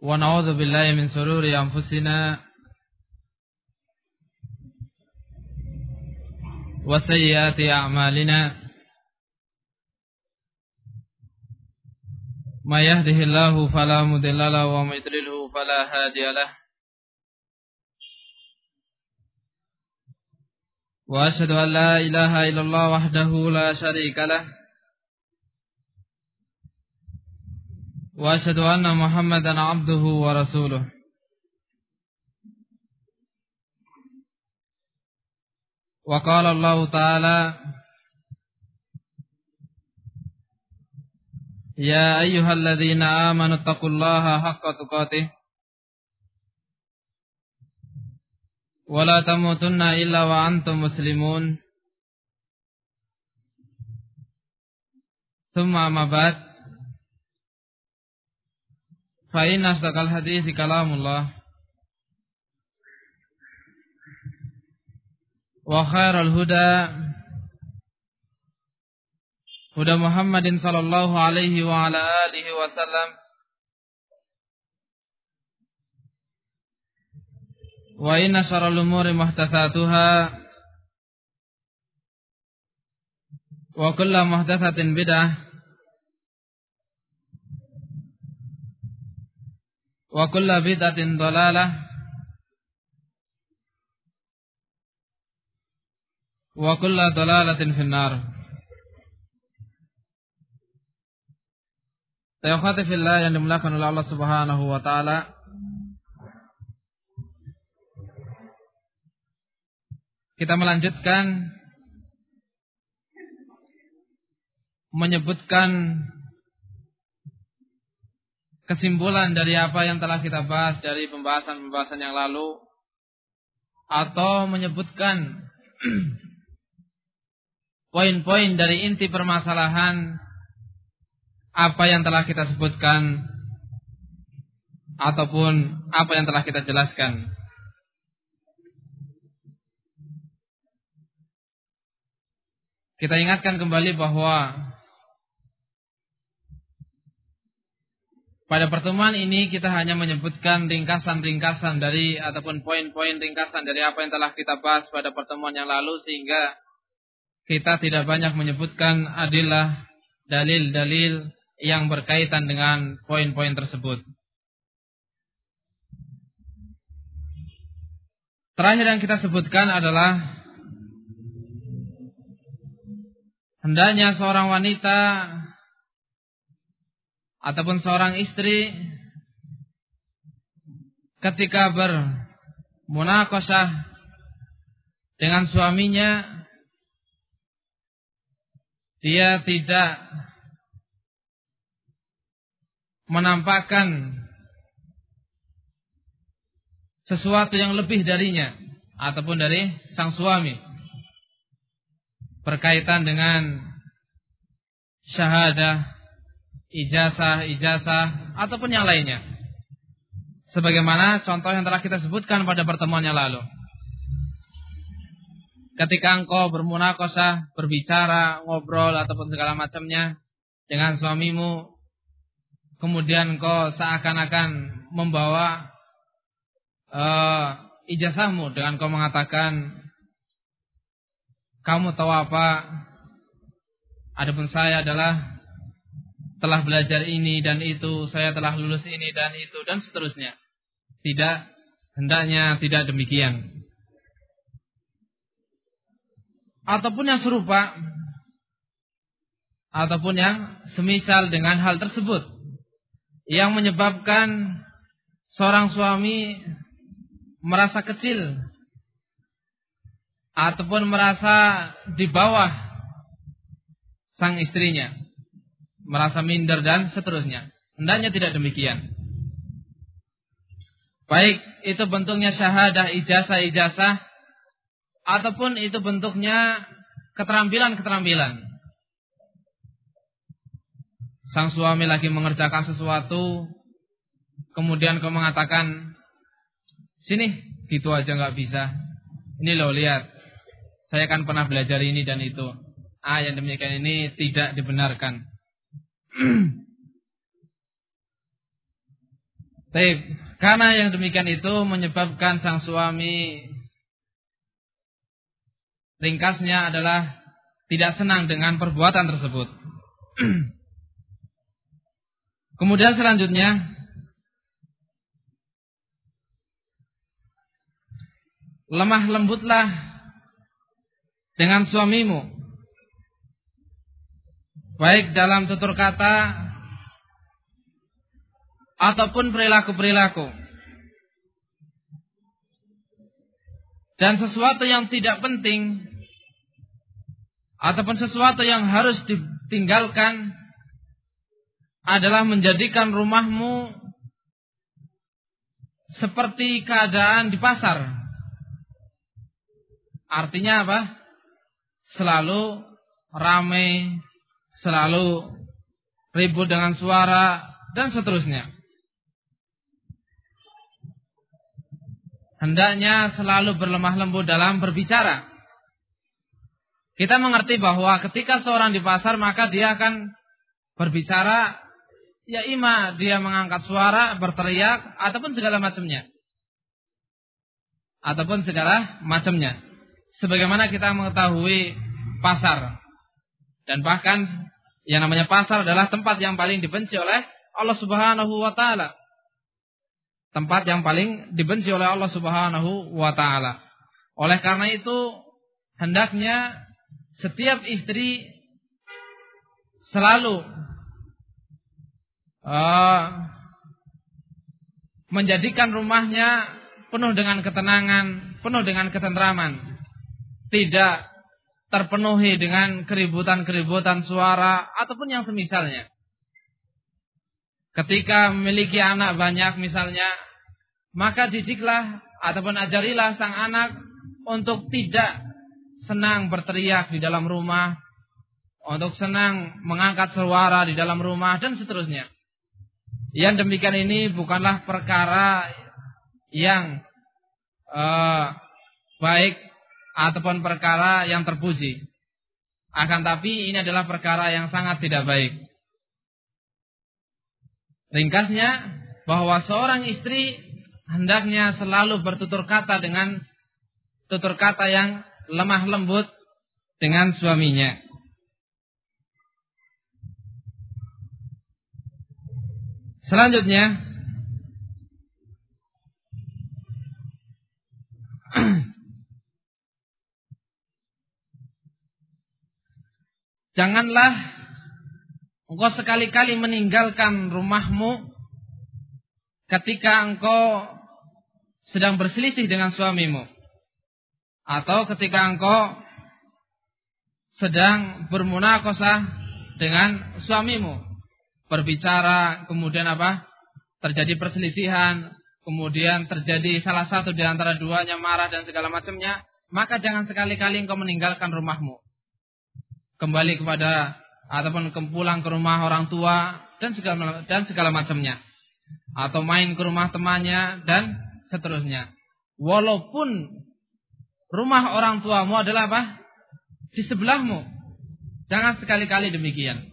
Wa na'udzu billahi min shururi anfusina wa sayyiati a'malina. May yahdihillahu fala mudilla lahu wa may yudlilhu fala hadiya lahu. Wa asyhadu an la ilaha illallah wahdahu la syarika lahu. Wa asyhadu anna Muhammadan abduhu wa rasuluh. Wa qala Allah ta'ala ya ayyuhalladzina amanu taqullaha haqqa tuqatih wa la tamutunna illa wa antum muslimun. Tsumma amma ba'd. Fa inna asdaqal hadithi kalamullah wa khairal huda huda Muhammadin sallallahu alaihi wa ala alihi wasallam wa inna syarral umuri muhdatsatuha wa kullu muhdatsatin bid'ah wa kullu bid'atin dhalalah wa kullu dhalalatin finnar. Tayyukhati fillah yang dimuliakan oleh Allah Subhanahu wa taala. Kita melanjutkan menyebutkan kesimpulan dari apa yang telah kita bahas dari pembahasan-pembahasan yang lalu, atau menyebutkan poin-poin dari inti permasalahan apa yang telah kita sebutkan ataupun apa yang telah kita jelaskan. Kita ingatkan kembali bahwa pada pertemuan ini kita hanya menyebutkan ringkasan-ringkasan dari ataupun poin-poin ringkasan dari apa yang telah kita bahas pada pertemuan yang lalu, sehingga kita tidak banyak menyebutkan adillah, dalil-dalil yang berkaitan dengan poin-poin tersebut. Terakhir yang kita sebutkan adalah hendaknya seorang wanita ataupun seorang istri ketika bermunaqashah dengan suaminya, dia tidak menampakkan sesuatu yang lebih darinya ataupun dari sang suami berkaitan dengan syahadah, ijazah ataupun yang lainnya, sebagaimana contoh yang telah kita sebutkan pada pertemuan yang lalu. Ketika engkau bermunaqashah, berbicara, ngobrol ataupun segala macamnya dengan suamimu, kemudian engkau seakan-akan membawa ijazahmu dengan engkau mengatakan, kamu tahu apa, adapun saya adalah telah belajar ini dan itu, saya telah lulus ini dan itu, dan seterusnya. Tidak, hendaknya tidak demikian. Ataupun yang serupa, ataupun yang semisal dengan hal tersebut, yang menyebabkan seorang suami merasa kecil ataupun merasa di bawah sang istrinya, merasa minder dan seterusnya. Hendaknya tidak demikian. Baik itu bentuknya syahadah, ijazah ataupun itu bentuknya keterampilan. Sang suami lagi mengerjakan sesuatu, kemudian kau mengatakan, sini, gitu aja gak bisa. Ini loh, lihat, saya kan pernah belajar ini dan itu. Yang demikian ini tidak dibenarkan. Baik, karena yang demikian itu menyebabkan sang suami, ringkasnya adalah tidak senang dengan perbuatan tersebut. Kemudian selanjutnya, lemah lembutlah dengan suamimu, baik dalam tutur kata ataupun perilaku-perilaku. Dan sesuatu yang tidak penting ataupun sesuatu yang harus ditinggalkan adalah menjadikan rumahmu seperti keadaan di pasar. Artinya apa? Selalu ramai, selalu ribut dengan suara, dan seterusnya. Hendaknya selalu berlemah lembut dalam berbicara. Kita mengerti bahwa ketika seorang di pasar, maka dia akan berbicara, ya ima dia mengangkat suara, berteriak, ataupun segala macamnya. Sebagaimana kita mengetahui pasar. Dan bahkan yang namanya pasar adalah tempat yang paling dibenci oleh Allah Subhanahu wa taala. Tempat yang paling dibenci oleh Allah Subhanahu wa taala. Oleh karena itu, hendaknya setiap istri selalu menjadikan rumahnya penuh dengan ketenangan, penuh dengan ketentraman. Tidak terpenuhi dengan keributan-keributan suara ataupun yang semisalnya. Ketika memiliki anak banyak misalnya, maka didiklah ataupun ajarilah sang anak untuk tidak senang berteriak di dalam rumah, untuk senang mengangkat suara di dalam rumah, dan seterusnya. Yang demikian ini bukanlah perkara yang baik ataupun perkara yang terpuji. Akan tapi ini adalah perkara yang sangat tidak baik. Ringkasnya, bahwa seorang istri hendaknya selalu bertutur kata dengan tutur kata yang lemah lembut dengan suaminya. Selanjutnya, janganlah engkau sekali-kali meninggalkan rumahmu ketika engkau sedang berselisih dengan suamimu, atau ketika engkau sedang bermunakosah dengan suamimu, berbicara, kemudian terjadi perselisihan, kemudian terjadi salah satu di antara duanya marah dan segala macamnya, maka jangan sekali-kali engkau meninggalkan rumahmu, kembali kepada ataupun pulang ke rumah orang tua dan segala macamnya, atau main ke rumah temannya dan seterusnya. Walaupun rumah orang tuamu adalah di sebelahmu, jangan sekali-kali demikian.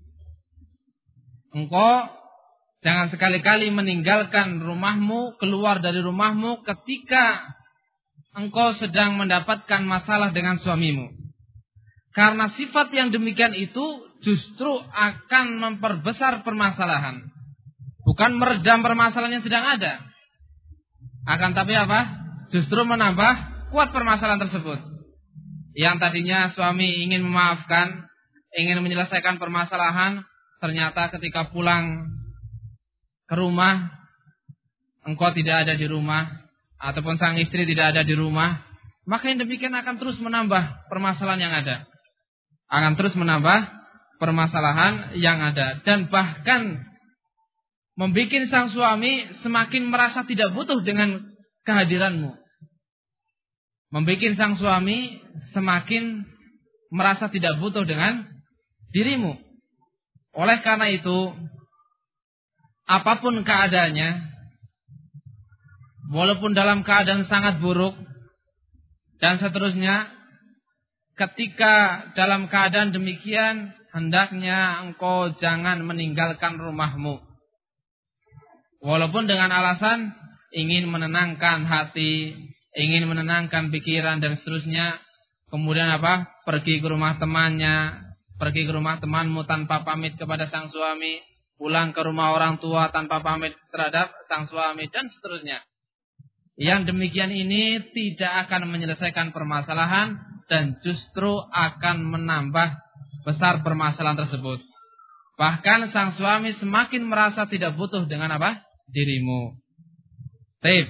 Engkau jangan sekali-kali meninggalkan rumahmu, keluar dari rumahmu ketika engkau sedang mendapatkan masalah dengan suamimu. Karena sifat yang demikian itu justru akan memperbesar permasalahan, bukan meredam permasalahan yang sedang ada. Akan tapi justru menambah kuat permasalahan tersebut. Yang tadinya suami ingin memaafkan, ingin menyelesaikan permasalahan, ternyata ketika pulang ke rumah, engkau tidak ada di rumah, ataupun sang istri tidak ada di rumah, maka yang demikian akan terus menambah permasalahan yang ada. Akan terus menambah permasalahan yang ada. Dan bahkan membuat sang suami semakin merasa tidak butuh dengan kehadiranmu. Membuat sang suami semakin merasa tidak butuh dengan dirimu. Oleh karena itu, apapun keadaannya, walaupun dalam keadaan sangat buruk dan seterusnya, ketika dalam keadaan demikian, hendaknya engkau jangan meninggalkan rumahmu. Walaupun dengan alasan ingin menenangkan hati, ingin menenangkan pikiran dan seterusnya. Kemudian apa? Pergi ke rumah temannya, pergi ke rumah temanmu tanpa pamit kepada sang suami, pulang ke rumah orang tua tanpa pamit terhadap sang suami dan seterusnya. Yang demikian ini tidak akan menyelesaikan permasalahan dan justru akan menambah besar permasalahan tersebut. Bahkan sang suami semakin merasa tidak butuh dengan apa? Dirimu. Baik.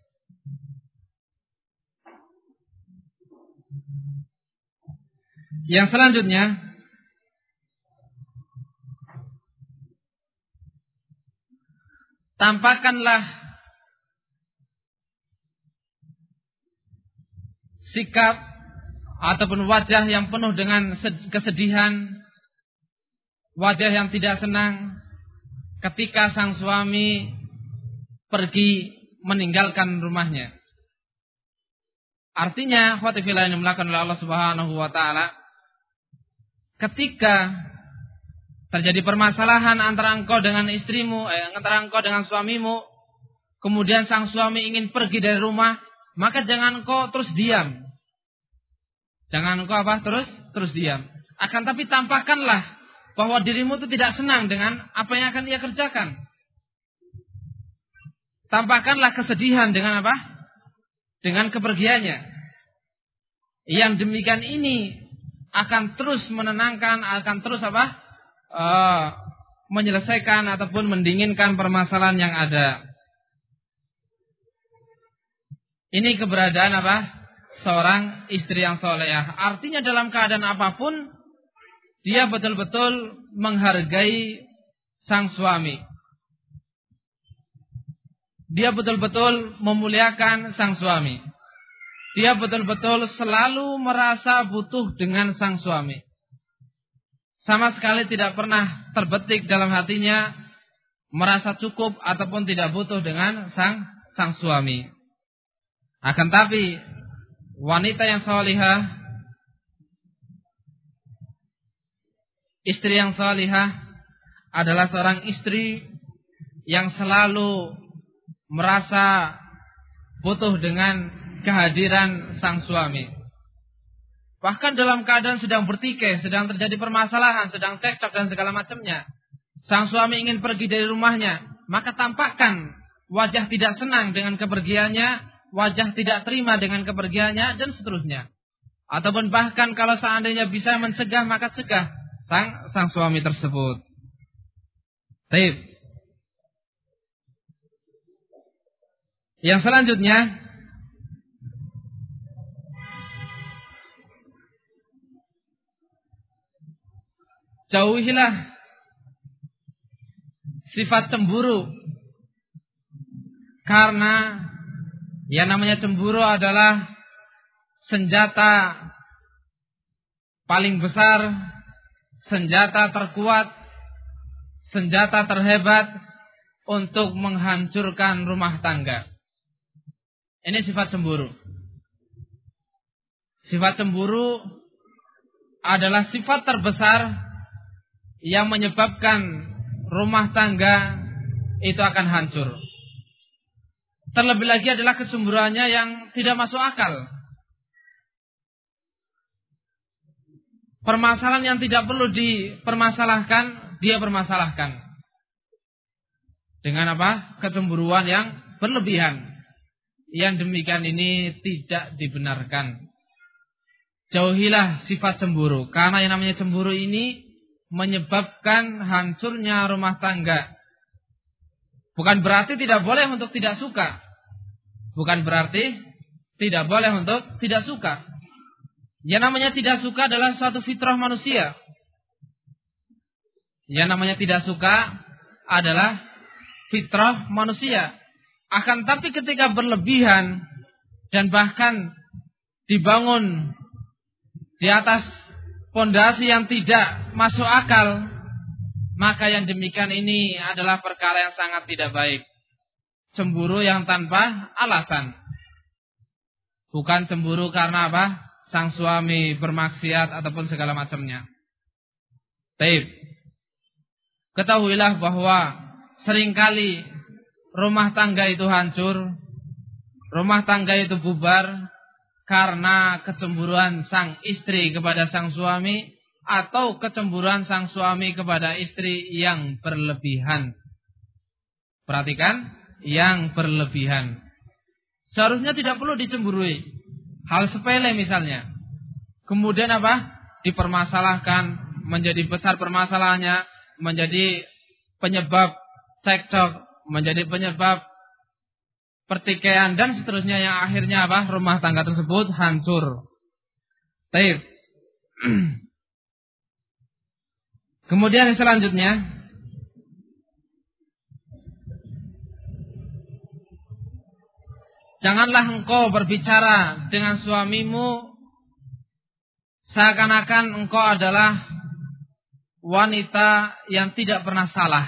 Yang selanjutnya, tampakkanlah sikap ataupun wajah yang penuh dengan kesedihan, wajah yang tidak senang ketika sang suami pergi meninggalkan rumahnya. Artinya, khawatifillah yang dimulakan oleh Allah Subhanahu wa taala, ketika terjadi permasalahan antara engkau dengan istrimu, antara engkau dengan suamimu, kemudian sang suami ingin pergi dari rumah, maka jangan engkau terus diam. Jangan engkau apa? Terus diam. Akan tapi tampakkanlah bahwa dirimu itu tidak senang dengan apa yang akan ia kerjakan. Tampakkanlah kesedihan dengan apa? Dengan kepergiannya. Yang demikian ini akan terus menenangkan, akan terus apa? Menyelesaikan ataupun mendinginkan permasalahan yang ada. Ini keberadaan apa? Seorang istri yang solehah. Artinya dalam keadaan apapun, dia betul-betul menghargai sang suami. Dia betul-betul memuliakan sang suami. Dia betul-betul selalu merasa butuh dengan sang suami. Sama sekali tidak pernah terbetik dalam hatinya merasa cukup ataupun tidak butuh dengan sang suami. Akan tapi wanita yang salihah, istri yang salihah adalah seorang istri yang selalu merasa butuh dengan kehadiran sang suami. Bahkan dalam keadaan sedang bertikai, sedang terjadi permasalahan, sedang cekcok dan segala macamnya, sang suami ingin pergi dari rumahnya, maka tampakkan wajah tidak senang dengan kepergiannya, wajah tidak terima dengan kepergiannya dan seterusnya. Ataupun bahkan kalau seandainya bisa mencegah, maka cegah sang suami tersebut. Baik. Yang selanjutnya, jauhilah sifat cemburu. Karena yang namanya cemburu adalah senjata paling besar, senjata terkuat, senjata terhebat untuk menghancurkan rumah tangga. Ini sifat cemburu. Sifat cemburu adalah sifat terbesar yang menyebabkan rumah tangga itu akan hancur. Terlebih lagi adalah kecemburuannya yang tidak masuk akal. Permasalahan yang tidak perlu dipermasalahkan, dia permasalahkan. Dengan apa? Kecemburuan yang berlebihan. Yang demikian ini tidak dibenarkan. Jauhilah sifat cemburu. Karena yang namanya cemburu ini menyebabkan hancurnya rumah tangga. Bukan berarti tidak boleh untuk tidak suka. Bukan berarti tidak boleh untuk tidak suka. Yang namanya tidak suka adalah suatu fitrah manusia. Yang namanya tidak suka adalah fitrah manusia. Akan tapi ketika berlebihan dan bahkan dibangun di atas pondasi yang tidak masuk akal, maka yang demikian ini adalah perkara yang sangat tidak baik. Cemburu yang tanpa alasan. Bukan cemburu karena apa? Sang suami bermaksiat ataupun segala macamnya. Baik. Ketahuilah bahwa seringkali rumah tangga itu hancur, rumah tangga itu bubar karena kecemburuan sang istri kepada sang suami atau kecemburuan sang suami kepada istri yang berlebihan. Perhatikan, yang berlebihan. Seharusnya tidak perlu dicemburui. Hal sepele misalnya. Kemudian apa? Dipermasalahkan, menjadi besar permasalahannya, menjadi penyebab cekcok, menjadi penyebab pertikaian dan seterusnya yang akhirnya apa? Rumah tangga tersebut hancur. Baik. Kemudian yang selanjutnya, janganlah engkau berbicara dengan suamimu seakan-akan engkau adalah wanita yang tidak pernah salah.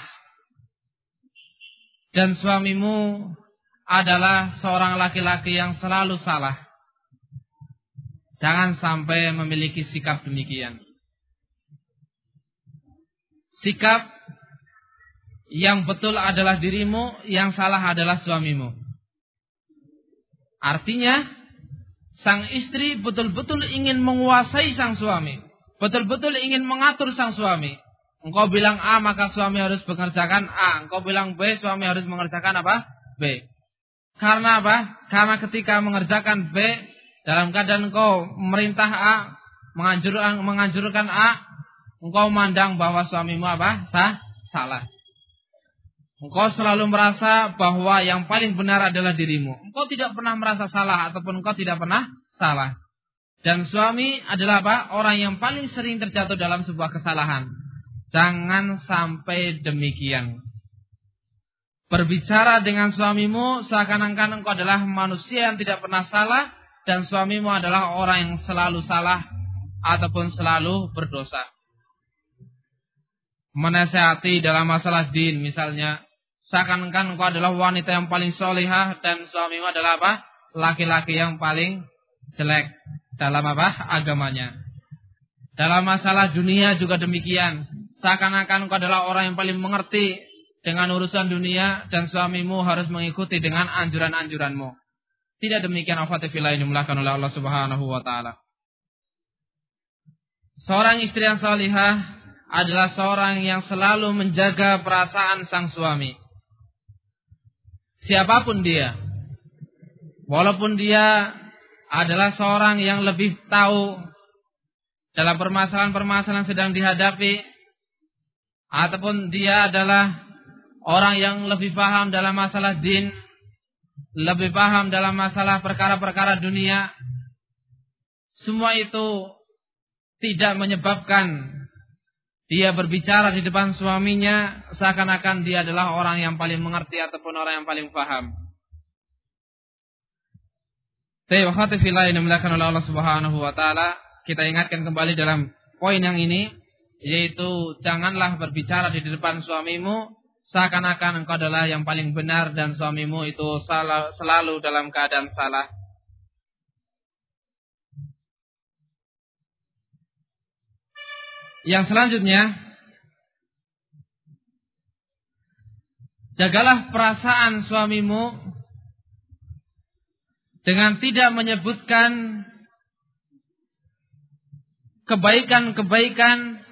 Dan suamimu adalah seorang laki-laki yang selalu salah. Jangan sampai memiliki sikap demikian. Sikap yang betul adalah dirimu, yang salah adalah suamimu. Artinya, sang istri betul-betul ingin menguasai sang suami. Betul-betul ingin mengatur sang suami. Engkau bilang A, maka suami harus mengerjakan A. Engkau bilang B, suami harus mengerjakan apa? B. Karena apa? Karena ketika mengerjakan B, dalam keadaan engkau memerintah A, menganjurkan A, engkau memandang bahwa suamimu apa? Salah. Engkau selalu merasa bahwa yang paling benar adalah dirimu. Engkau tidak pernah merasa salah ataupun engkau tidak pernah salah. Dan suami adalah apa? Orang yang paling sering terjatuh dalam sebuah kesalahan. Jangan sampai demikian. Berbicara dengan suamimu seakan-akan engkau adalah manusia yang tidak pernah salah dan suamimu adalah orang yang selalu salah ataupun selalu berdosa. Menasihati dalam masalah din misalnya, seakan-akan engkau adalah wanita yang paling solihah dan suamimu adalah apa? Laki-laki yang paling jelek dalam apa? Agamanya. Dalam masalah dunia juga demikian. Seakan-akan engkau adalah orang yang paling mengerti dengan urusan dunia dan suamimu harus mengikuti dengan anjuran-anjuranmu. Tidak demikian akhwati fillah yang dimulakan oleh Allah Subhanahu wa taala. Seorang istri yang solihah adalah seorang yang selalu menjaga perasaan sang suami. Siapapun dia, walaupun dia adalah seorang yang lebih tahu dalam permasalahan-permasalahan sedang dihadapi, ataupun dia adalah orang yang lebih paham dalam masalah din, lebih paham dalam masalah perkara-perkara dunia, semua itu tidak menyebabkan dia berbicara di depan suaminya seakan-akan dia adalah orang yang paling mengerti ataupun orang yang paling paham. Tayyibahati fillah yang dimulakan oleh Allah Subhanahu wa taala, kita ingatkan kembali dalam poin yang ini, yaitu janganlah berbicara di depan suamimu seakan-akan engkau adalah yang paling benar dan suamimu itu selalu dalam keadaan salah. Yang selanjutnya, jagalah perasaan suamimu dengan tidak menyebutkan kebaikan-kebaikan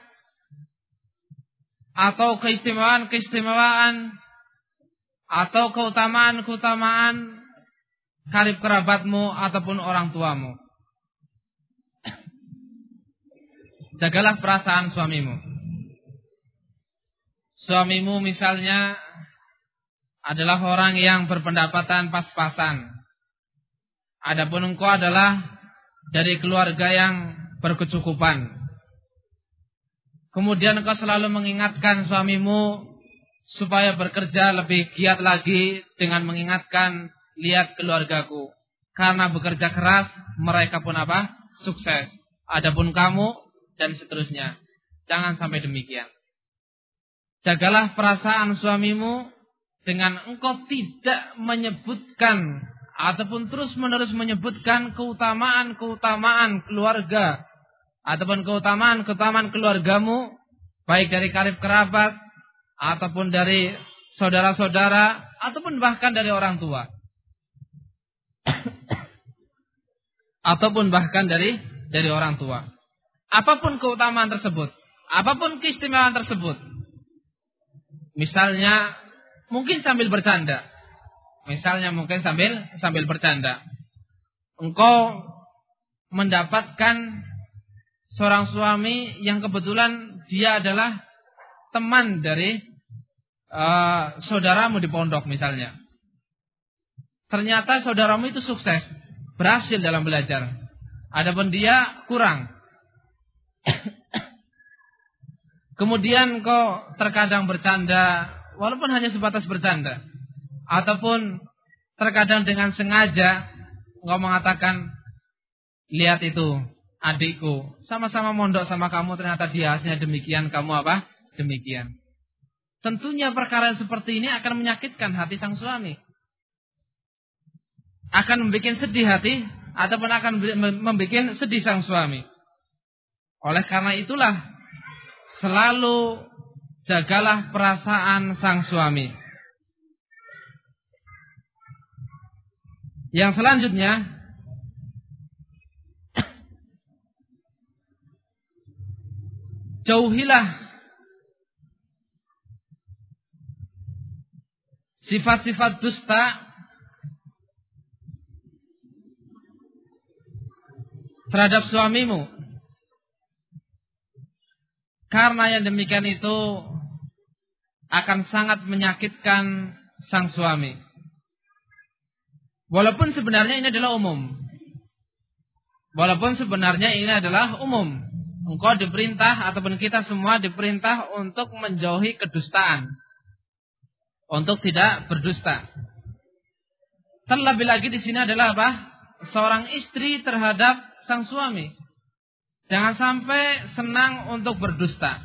atau keistimewaan-keistimewaan atau keutamaan-keutamaan karib kerabatmu ataupun orang tuamu. Jagalah perasaan suamimu. Suamimu misalnya adalah orang yang berpendapatan pas-pasan. Adapun engkau adalah dari keluarga yang berkecukupan. Kemudian engkau selalu mengingatkan suamimu supaya bekerja lebih giat lagi dengan mengingatkan, lihat keluargaku. Karena bekerja keras, mereka pun apa? Sukses. Adapun kamu dan seterusnya. Jangan sampai demikian. Jagalah perasaan suamimu dengan engkau tidak menyebutkan ataupun terus-menerus menyebutkan keutamaan-keutamaan keluarga ataupun keutamaan-keutamaan keluargamu, baik dari karib kerabat ataupun dari saudara-saudara, ataupun bahkan dari orang tua. Ataupun bahkan dari orang tua. Apapun keutamaan tersebut, apapun keistimewaan tersebut. Misalnya mungkin sambil bercanda. Sambil bercanda. Engkau mendapatkan seorang suami yang kebetulan dia adalah teman dari saudaramu di pondok misalnya. Ternyata saudaramu itu sukses, berhasil dalam belajar. Adapun dia kurang. Kemudian kau terkadang bercanda, walaupun hanya sebatas bercanda, ataupun terkadang dengan sengaja kau mengatakan, lihat itu adikku, sama-sama mondok sama kamu, ternyata dia hasilnya demikian, kamu apa? Demikian. Tentunya perkara yang seperti ini akan menyakitkan hati sang suami. Akan membuat sedih hati, ataupun akan membuat sedih sang suami. Oleh karena itulah, selalu jagalah perasaan sang suami. Yang selanjutnya, jauhilah sifat-sifat dusta terhadap suamimu. Karena yang demikian itu akan sangat menyakitkan sang suami. Walaupun sebenarnya ini adalah umum. Engkau diperintah, ataupun kita semua diperintah untuk menjauhi kedustaan. Untuk tidak berdusta. Terlebih lagi di sini adalah apa? Seorang istri terhadap sang suami. Jangan sampai senang untuk berdusta.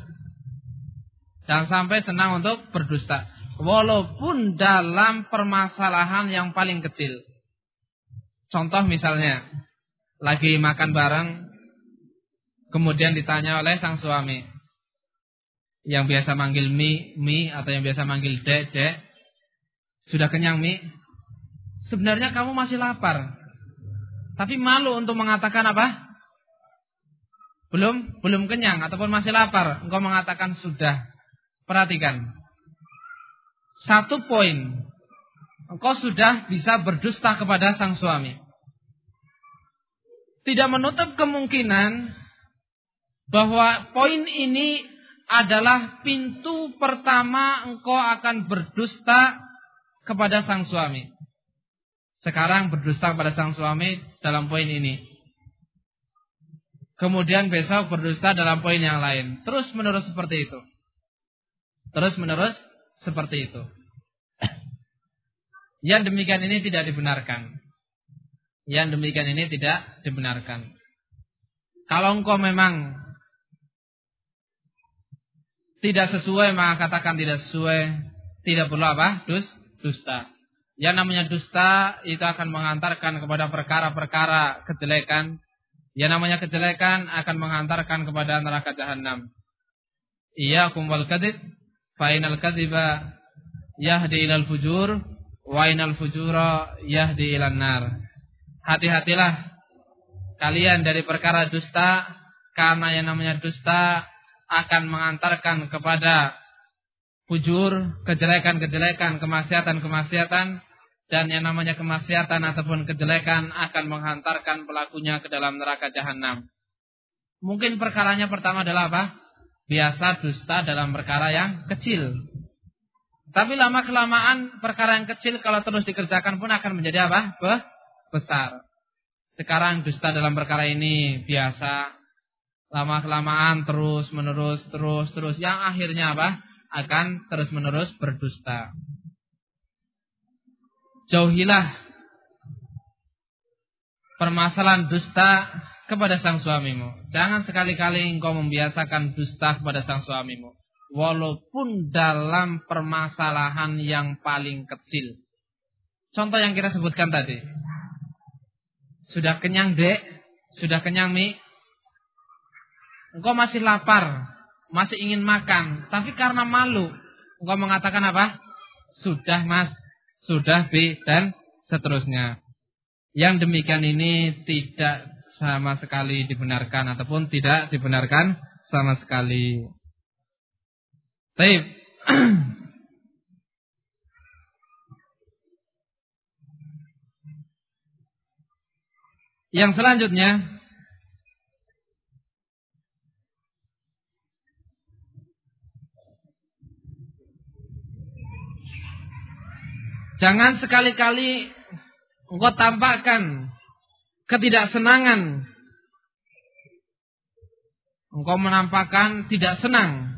Walaupun dalam permasalahan yang paling kecil. Contoh misalnya, lagi makan bareng, kemudian ditanya oleh sang suami, yang biasa manggil mi, atau yang biasa manggil dek, sudah kenyang mi? Sebenarnya kamu masih lapar, tapi malu untuk mengatakan apa? Belum kenyang ataupun masih lapar. Engkau mengatakan sudah. Perhatikan. 1 poin. Engkau sudah bisa berdusta kepada sang suami. Tidak menutup kemungkinan bahwa poin ini adalah pintu pertama engkau akan berdusta kepada sang suami. Sekarang berdusta kepada sang suami dalam poin ini. Kemudian besok berdusta dalam poin yang lain. Terus menerus seperti itu. Yang demikian ini tidak dibenarkan. Kalau engkau memang tidak sesuai, maka katakan tidak sesuai. Tidak perlu apa? Dusta. Yang namanya dusta itu akan mengantarkan kepada perkara-perkara kejelekan. Yang namanya kejelekan akan menghantarkan kepada neraka jahanam. Iyyakum wal kadzib, fa inal kadziba yahdi ilal fujur, wa inal fujura yahdi ilan nar. Hati-hatilah kalian dari perkara dusta, karena yang namanya dusta akan mengantarkan kepada fujur, kejelekan-kejelekan, kemaksiatan-kemaksiatan. Dan yang namanya kemaksiatan ataupun kejelekan akan menghantarkan pelakunya ke dalam neraka jahanam. Mungkin perkaranya pertama adalah apa? Biasa dusta dalam perkara yang kecil. Tapi lama-kelamaan perkara yang kecil kalau terus dikerjakan pun akan menjadi apa? Besar. Sekarang dusta dalam perkara ini biasa. Lama-kelamaan terus-menerus. Yang akhirnya apa? Akan terus-menerus berdusta. Jauhilah permasalahan dusta kepada sang suamimu. Jangan sekali-kali engkau membiasakan dusta kepada sang suamimu. Walaupun dalam permasalahan yang paling kecil. Contoh yang kita sebutkan tadi. Sudah kenyang dek? Sudah kenyang mi? Engkau masih lapar, masih ingin makan. Tapi karena malu, engkau mengatakan apa? sudah Mas, sudah B, dan seterusnya. Yang demikian ini tidak sama sekali dibenarkan ataupun tidak dibenarkan sama sekali. Baik. Yang selanjutnya, jangan sekali-kali engkau tampakkan ketidaksenangan. Engkau menampakkan tidak senang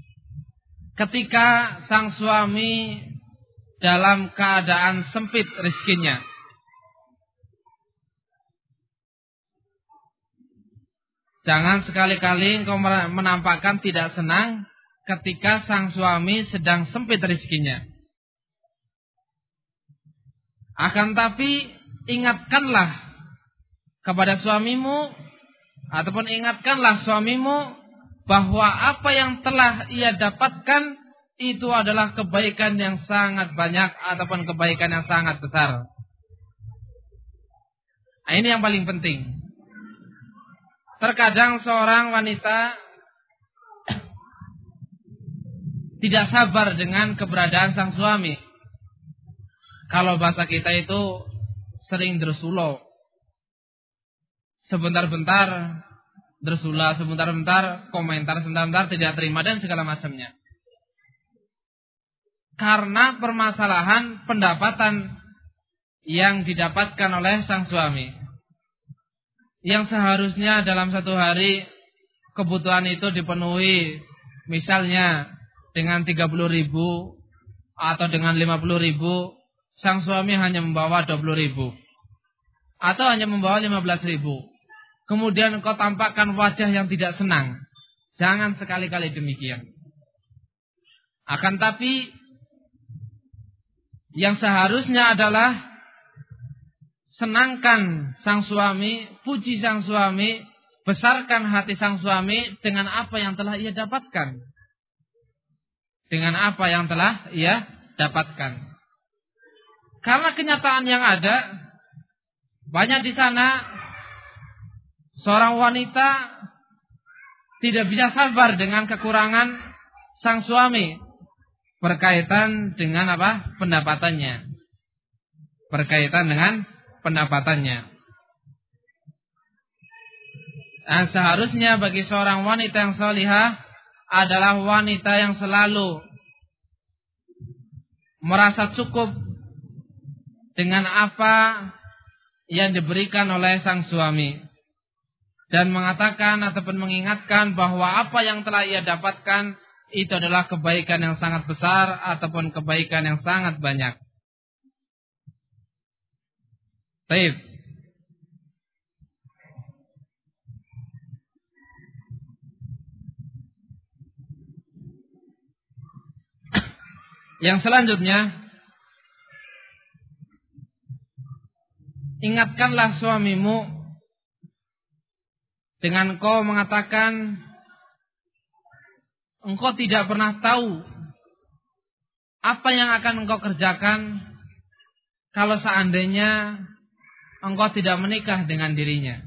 ketika sang suami dalam keadaan sempit rezekinya. Jangan sekali-kali engkau menampakkan tidak senang ketika sang suami sedang sempit rezekinya. Akan tapi ingatkanlah kepada suamimu ataupun ingatkanlah suamimu bahwa apa yang telah ia dapatkan itu adalah kebaikan yang sangat banyak ataupun kebaikan yang sangat besar. Nah, ini yang paling penting. Terkadang seorang wanita tidak sabar dengan keberadaan sang suami. Kalau bahasa kita itu sering dersulo. Sebentar-bentar dersula, sebentar-bentar komentar, sebentar-bentar tidak terima dan segala macamnya. Karena permasalahan pendapatan yang didapatkan oleh sang suami. Yang seharusnya dalam satu hari kebutuhan itu dipenuhi misalnya dengan 30.000 atau dengan 50.000, sang suami hanya membawa 20.000 atau hanya membawa 15.000. Kemudian kau tampakkan wajah yang tidak senang. Jangan sekali-kali demikian. Akan tapi yang seharusnya adalah senangkan sang suami, puji sang suami, besarkan hati sang suami dengan apa yang telah ia dapatkan. Dengan apa yang telah ia dapatkan. Karena kenyataan yang ada, banyak di sana seorang wanita tidak bisa sabar dengan kekurangan sang suami berkaitan dengan apa? Pendapatannya. Berkaitan dengan pendapatannya. Dan seharusnya bagi seorang wanita yang salihah adalah wanita yang selalu merasa cukup dengan apa yang diberikan oleh sang suami dan mengatakan ataupun mengingatkan bahwa apa yang telah ia dapatkan itu adalah kebaikan yang sangat besar ataupun kebaikan yang sangat banyak. Baik. Yang selanjutnya, ingatkanlah suamimu dengan kau mengatakan engkau tidak pernah tahu apa yang akan engkau kerjakan kalau seandainya engkau tidak menikah dengan dirinya.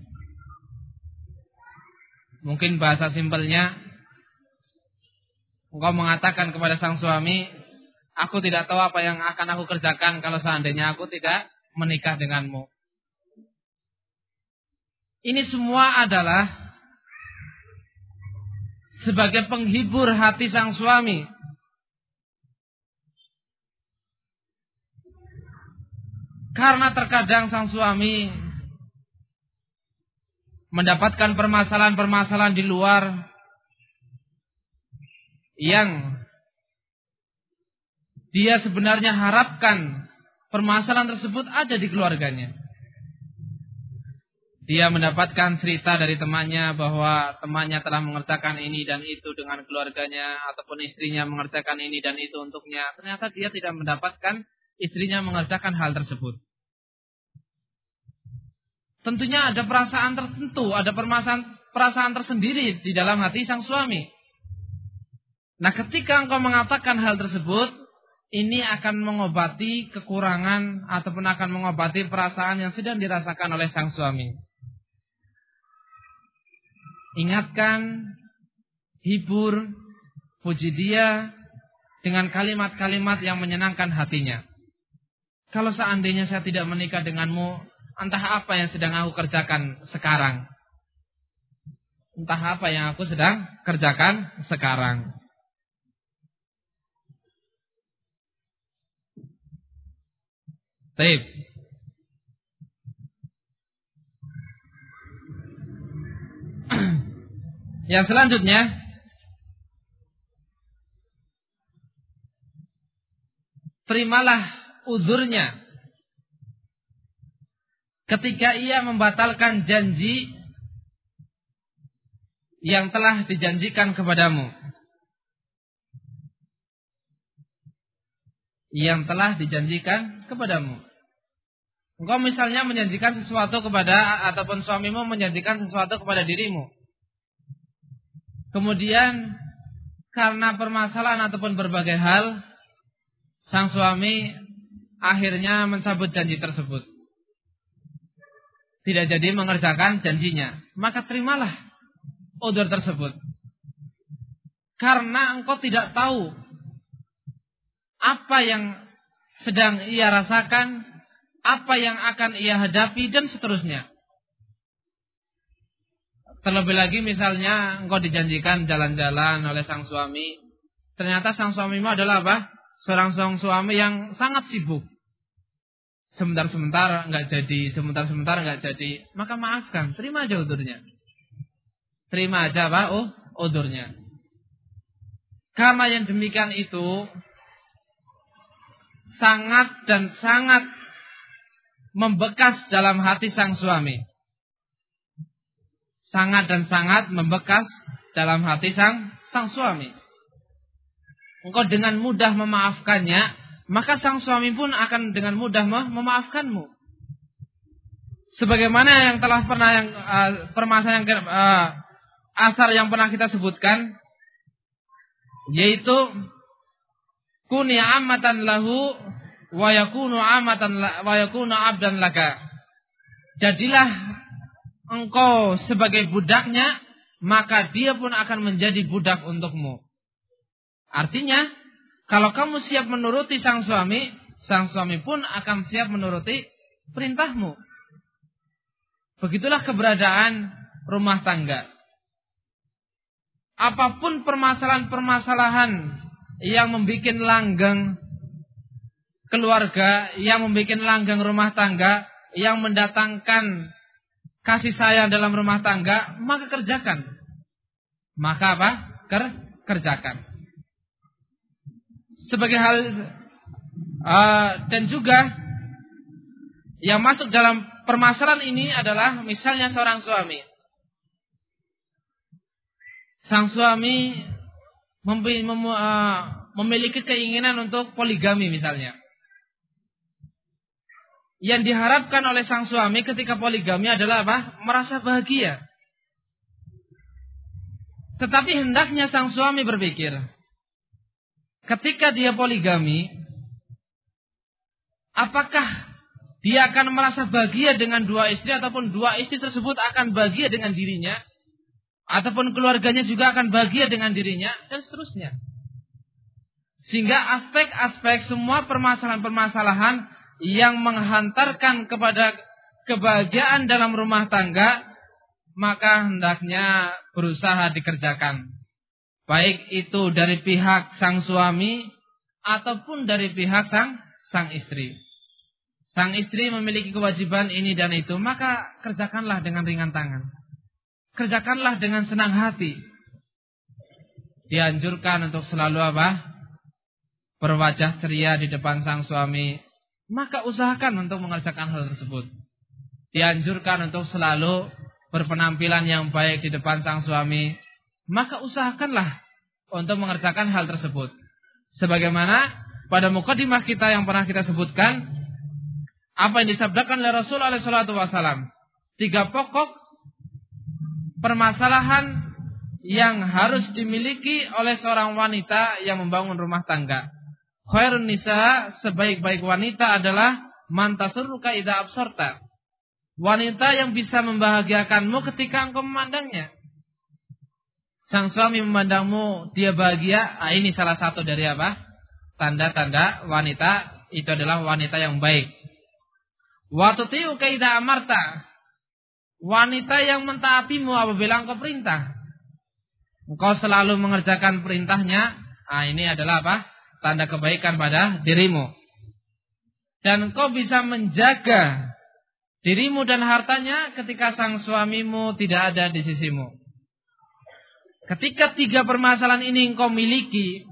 Mungkin bahasa simpelnya, engkau mengatakan kepada sang suami, aku tidak tahu apa yang akan aku kerjakan kalau seandainya aku tidak menikah denganmu. Ini semua adalah sebagai penghibur hati sang suami. Karena terkadang sang suami mendapatkan permasalahan-permasalahan di luar yang dia sebenarnya harapkan permasalahan tersebut ada di keluarganya. Dia mendapatkan cerita dari temannya bahwa temannya telah mengerjakan ini dan itu dengan keluarganya, ataupun istrinya mengerjakan ini dan itu untuknya. Ternyata dia tidak mendapatkan istrinya mengerjakan hal tersebut. Tentunya ada perasaan tertentu, ada perasaan tersendiri di dalam hati sang suami. Nah, ketika engkau mengatakan hal tersebut, ini akan mengobati kekurangan ataupun akan mengobati perasaan yang sedang dirasakan oleh sang suami. Ingatkan, hibur, puji dia dengan kalimat-kalimat yang menyenangkan hatinya. Kalau seandainya saya tidak menikah denganmu, entah apa yang sedang aku kerjakan sekarang. Entah apa yang aku sedang kerjakan sekarang. Baik. Yang selanjutnya, terimalah uzurnya ketika ia membatalkan janji yang telah dijanjikan kepadamu. Yang telah dijanjikan kepadamu. Engkau misalnya menjanjikan sesuatu kepada, ataupun suamimu menjanjikan sesuatu kepada dirimu. Kemudian karena permasalahan ataupun berbagai hal, sang suami akhirnya mencabut janji tersebut. Tidak jadi mengerjakan janjinya. Maka terimalah udzur tersebut. Karena engkau tidak tahu apa yang sedang ia rasakan, apa yang akan ia hadapi, dan seterusnya. Terlebih lagi misalnya engkau dijanjikan jalan-jalan oleh sang suami, ternyata sang suamimu adalah apa? Seorang suami yang sangat sibuk. Sebentar-sebentar enggak jadi, sebentar-sebentar enggak jadi. Maka maafkan, terima aja udzurnya. Terima aja apa? Udzurnya. Karena yang demikian itu sangat dan sangat membekas dalam hati sang suami. Sangat dan sangat membekas dalam hati sang suami. Engkau dengan mudah memaafkannya, maka sang suami pun akan dengan mudah memaafkanmu. Sebagaimana yang telah pernah permasalahan asar yang pernah kita sebutkan, yaitu kuni amatan lahu wa yakunu abdan laka. Jadilah engkau sebagai budaknya, maka dia pun akan menjadi budak untukmu. Artinya, kalau kamu siap menuruti sang suami pun akan siap menuruti perintahmu. Begitulah keberadaan rumah tangga. Apapun permasalahan-permasalahan yang membuat langgeng keluarga, yang membuat langgeng rumah tangga, yang mendatangkan kasih sayang dalam rumah tangga, maka kerjakan. Maka apa? Kerjakan. Sebagai hal dan juga yang masuk dalam permasalahan ini adalah misalnya seorang suami. Sang suami memiliki keinginan untuk poligami misalnya. Yang diharapkan oleh sang suami ketika poligami adalah apa? Merasa bahagia. Tetapi hendaknya sang suami berpikir, ketika dia poligami, apakah dia akan merasa bahagia dengan dua istri, ataupun dua istri tersebut akan bahagia dengan dirinya, ataupun keluarganya juga akan bahagia dengan dirinya, dan seterusnya. Sehingga aspek-aspek semua permasalahan-permasalahan yang menghantarkan kepada kebahagiaan dalam rumah tangga, maka hendaknya berusaha dikerjakan. Baik itu dari pihak sang suami ataupun dari pihak sang istri. Sang istri memiliki kewajiban ini dan itu, maka kerjakanlah dengan ringan tangan. Kerjakanlah dengan senang hati. Dianjurkan untuk selalu apa? Berwajah ceria di depan sang suami, maka usahakan untuk mengerjakan hal tersebut. Dianjurkan untuk selalu berpenampilan yang baik di depan sang suami, maka usahakanlah untuk mengerjakan hal tersebut. Sebagaimana pada mukadimah kita yang pernah kita sebutkan, apa yang disabdakan oleh Rasul alaihi salatu wasallam, 3 pokok permasalahan yang harus dimiliki oleh seorang wanita yang membangun rumah tangga. Khairun nisa, sebaik-baik wanita adalah man tasurruka idza absarta. Wanita yang bisa membahagiakanmu ketika engkau memandangnya. Sang suami memandangmu, dia bahagia. Ini salah satu dari apa? Tanda-tanda wanita itu adalah wanita yang baik. Wa tuti'uka idza amarta. Wanita yang mentaatimu apabila engkau perintah. Engkau selalu mengerjakan perintahnya. Ini adalah apa? Tanda kebaikan pada dirimu. Dan engkau bisa menjaga dirimu dan hartanya ketika sang suamimu tidak ada di sisimu. Ketika 3 permasalahan ini engkau miliki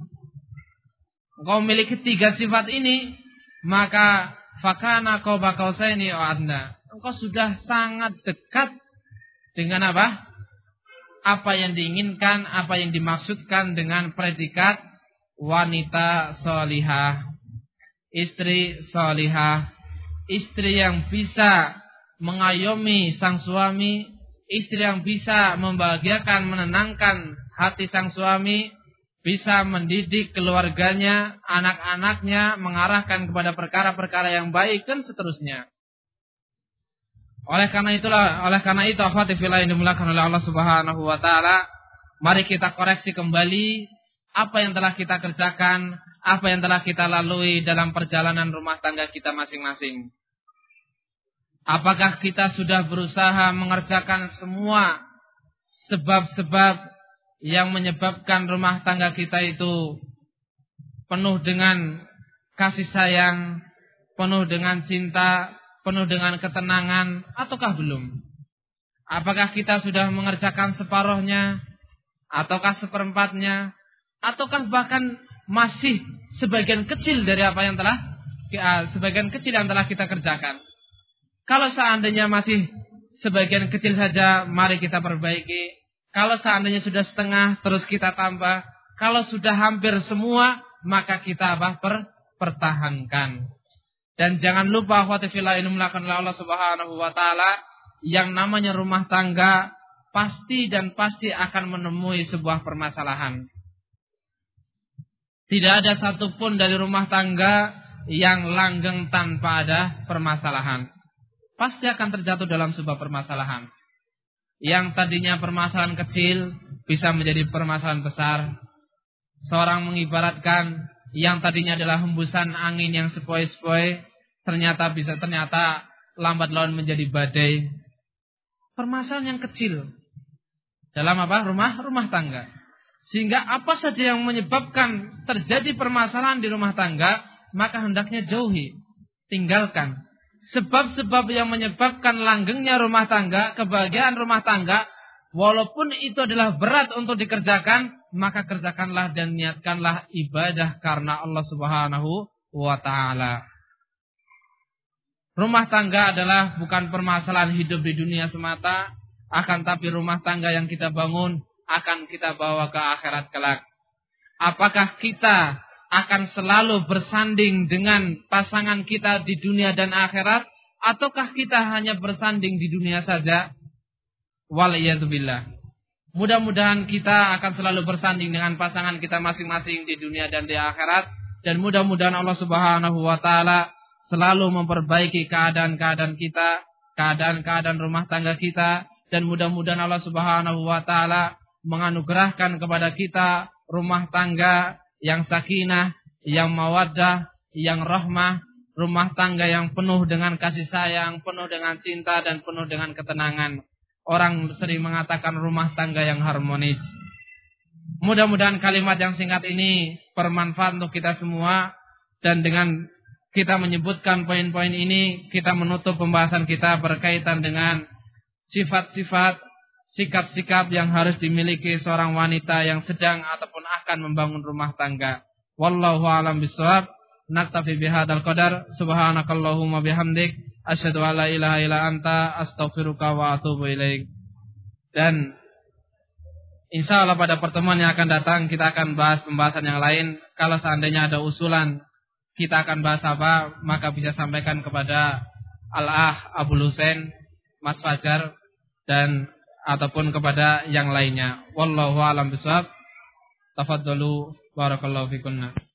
3 sifat ini, maka fakana qaba qausaini aw adna. Engkau sudah sangat dekat dengan apa? Apa yang diinginkan, apa yang dimaksudkan dengan predikat wanita salihah, istri salihah, istri yang bisa mengayomi sang suami, istri yang bisa membahagiakan, menenangkan hati sang suami, bisa mendidik keluarganya, anak-anaknya, mengarahkan kepada perkara-perkara yang baik dan seterusnya. Oleh karena itu, akhwati fillah yang dimuliakan oleh Allah Subhanahu wa taala, mari kita koreksi kembali apa yang telah kita kerjakan, apa yang telah kita lalui dalam perjalanan rumah tangga kita masing-masing. Apakah kita sudah berusaha mengerjakan semua sebab-sebab yang menyebabkan rumah tangga kita itu penuh dengan kasih sayang, penuh dengan cinta, penuh dengan ketenangan, ataukah belum? Apakah kita sudah mengerjakan separuhnya, ataukah seperempatnya, ataukah bahkan masih sebagian kecil dari apa yang telah kita kerjakan? Kalau seandainya masih sebagian kecil saja, mari kita perbaiki. Kalau seandainya sudah setengah, terus kita tambah. Kalau sudah hampir semua, maka kita pertahankan. Dan jangan lupa akhwati fillah ini melakukan oleh Allah Subhanahu wa taala, yang namanya rumah tangga pasti akan menemui sebuah permasalahan. Tidak ada satupun dari rumah tangga yang langgeng tanpa ada permasalahan. Pasti akan terjatuh dalam sebuah permasalahan. Yang tadinya permasalahan kecil bisa menjadi permasalahan besar. Seorang mengibaratkan yang tadinya adalah hembusan angin yang sepoi-sepoi, ternyata lambat laun menjadi badai. Permasalahan yang kecil dalam apa? Rumah tangga. Sehingga apa saja yang menyebabkan terjadi permasalahan di rumah tangga, maka hendaknya jauhi, tinggalkan. Sebab-sebab yang menyebabkan langgengnya rumah tangga, kebahagiaan rumah tangga, walaupun itu adalah berat untuk dikerjakan, maka kerjakanlah dan niatkanlah ibadah karena Allah Subhanahu wa taala. Rumah tangga adalah bukan permasalahan hidup di dunia semata, akan tapi rumah tangga yang kita bangun akan kita bawa ke akhirat kelak. Apakah kita akan selalu bersanding dengan pasangan kita di dunia dan akhirat, ataukah kita hanya bersanding di dunia saja? Waliyadzubillah. Mudah-mudahan kita akan selalu bersanding dengan pasangan kita masing-masing di dunia dan di akhirat, dan mudah-mudahan Allah Subhanahu wa taala selalu memperbaiki keadaan-keadaan kita, keadaan-keadaan rumah tangga kita, dan mudah-mudahan Allah Subhanahu wa taala menganugerahkan kepada kita rumah tangga yang sakinah, yang mawaddah, yang rahmah, rumah tangga yang penuh dengan kasih sayang, penuh dengan cinta, dan penuh dengan ketenangan. Orang sering mengatakan rumah tangga yang harmonis. Mudah-mudahan kalimat yang singkat ini bermanfaat untuk kita semua, dan dengan kita menyebutkan poin-poin ini, kita menutup pembahasan kita berkaitan dengan sifat-sifat, sikap-sikap yang harus dimiliki seorang wanita yang sedang ataupun akan membangun rumah tangga. Wallahu a'lam bishawab. Naktafi bihadzal qadar. Subhanakallahumma bihamdik, asyhadu an la ilaha illa anta, astaghfiruka wa atubu ilaik. Dan insyaallah pada pertemuan yang akan datang kita akan bahas pembahasan yang lain. Kalau seandainya ada usulan kita akan bahas apa, maka bisa sampaikan kepada Al-Ah Abul Husain, Mas Fajar, dan ataupun kepada yang lainnya. Wallahu a'lam bishawab. Tafaddalu, barakallahu fikunna.